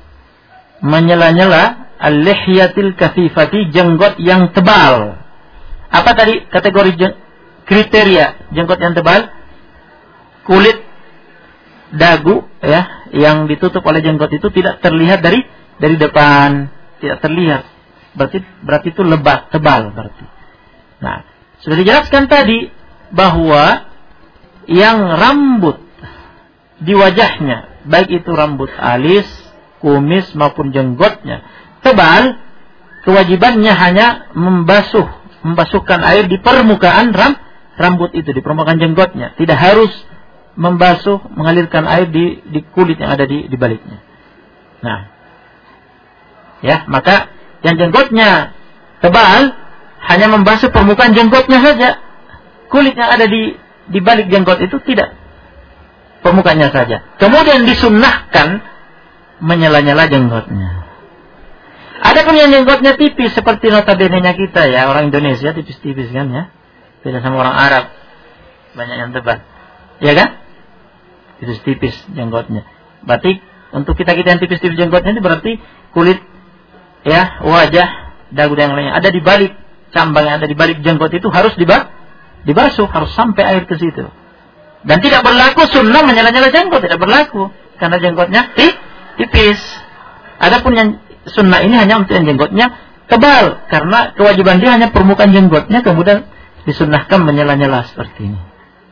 al-lihyatil kathifati, jenggot yang tebal. Apa tadi kategori kriteria jenggot yang tebal? Kulit dagu ya, yang ditutup oleh jenggot itu tidak terlihat dari depan, tidak terlihat. Berarti itu lebat, tebal berarti. Nah, sudah dijelaskan tadi bahwa yang rambut di wajahnya, baik itu rambut alis, kumis maupun jenggotnya tebal, kewajibannya hanya membasuhkan air di permukaan rambut itu, di permukaan jenggotnya. Tidak harus mengalirkan air di kulit yang ada di baliknya. Nah, ya, maka yang jenggotnya tebal hanya membasuh permukaan jenggotnya saja. Kulit yang ada di balik jenggot itu tidak, permukaannya saja. Kemudian disunnahkan menyela-nyela jenggotnya. Adapun yang jenggotnya tipis seperti notabene-nya kita ya, orang Indonesia tipis-tipis kan ya. Beda sama orang Arab, banyak yang tebal. Ya kan? Tipis-tipis jenggotnya. Berarti untuk kita yang tipis-tipis jenggotnya itu berarti kulit ya, wajah, dagu dan yang lainnya ada di balik cambang yang ada di balik jenggot itu harus dibasuh, harus sampai air ke situ. Dan tidak berlaku sunnah menyela-nyela jenggot, tidak berlaku karena jenggotnya tipis. Adapun yang sunnah ini hanya untuk yang jenggotnya tebal, karena kewajiban dia hanya permukaan jenggotnya, kemudian disunnahkan menyela-nyela seperti ini.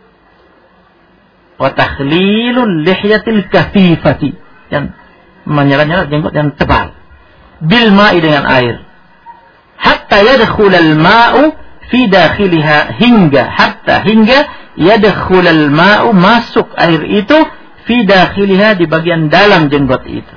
Wa takhlilul lihyatil kathifati, yang menyela-nyela jenggot yang tebal. Bil ma'i, dengan air. Hatta yadkhulal ma'u fi dakhiliha, hingga yadkhulal ma'u, masuk air itu fi dakhiliha, di bagian dalam jenggot itu.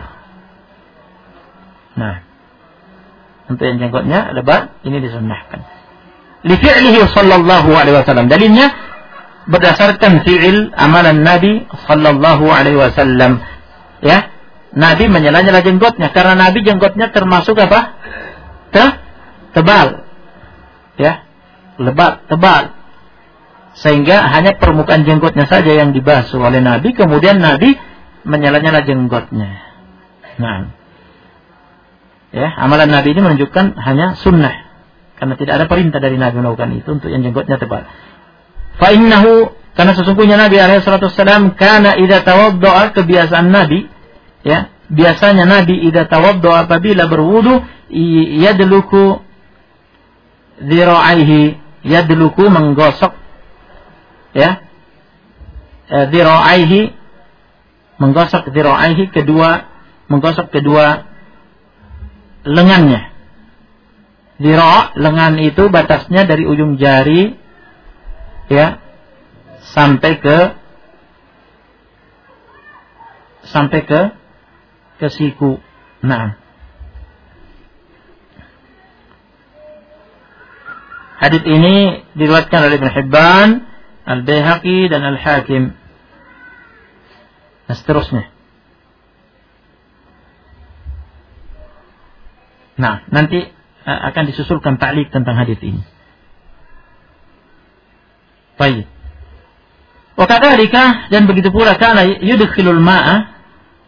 Nah, untuk yang jenggotnya lebat ini disunnahkan. Li fi'lihi sallallahu alaihi wasallam, dalilnya berdasarkan fi'il amalan Nabi sallallahu alaihi wasallam. Ya, Nabi menyela-nyela jenggotnya karena Nabi jenggotnya termasuk apa? Tebal. Ya, lebat, tebal. Sehingga hanya permukaan jenggotnya saja yang dibasuh oleh Nabi, kemudian Nabi menyela-nyela jenggotnya. Nah, ya, amalan Nabi ini menunjukkan hanya sunnah, karena tidak ada perintah dari Nabi melakukan itu untuk yang jenggotnya tebal. Fa innahu, karena sesungguhnya Nabi alaihi salatu wassalam kana idza tawaddaa, kebiasaan Nabi, ya, biasanya Nabi idza tawaddaa, apabila berwudu, yadluku dhira'aihi, yadluku, menggosok, ya, dhira'aihi, menggosok dhira'aihi, menggosok kedua lengannya. Dhira', lengan itu batasnya dari ujung jari, ya, sampai ke sampai ke siku. Nah, hadits ini diriwayatkan oleh Ibnu Hibban, Al-Baihaqi dan Al-Hakim. Dan seterusnya. Nah, nanti akan disusulkan ta'liq tentang hadits ini. Baik. Wa kadzalika, dan begitu pula kana yudkhilul ma'a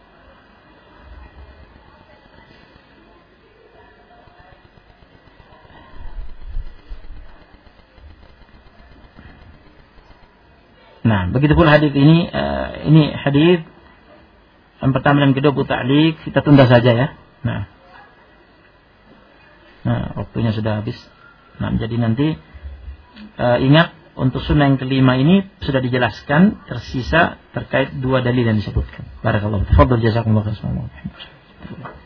Nah, begitu pula hadis ini hadis yang pertama dan kedua ta'liq, kita tunda saja ya. Nah, waktunya sudah habis. Nah, jadi nanti ingat untuk sunnah yang kelima ini sudah dijelaskan, tersisa terkait dua dalil yang disebutkan. Barakallahu. Tafadhal jazakumullah khairan.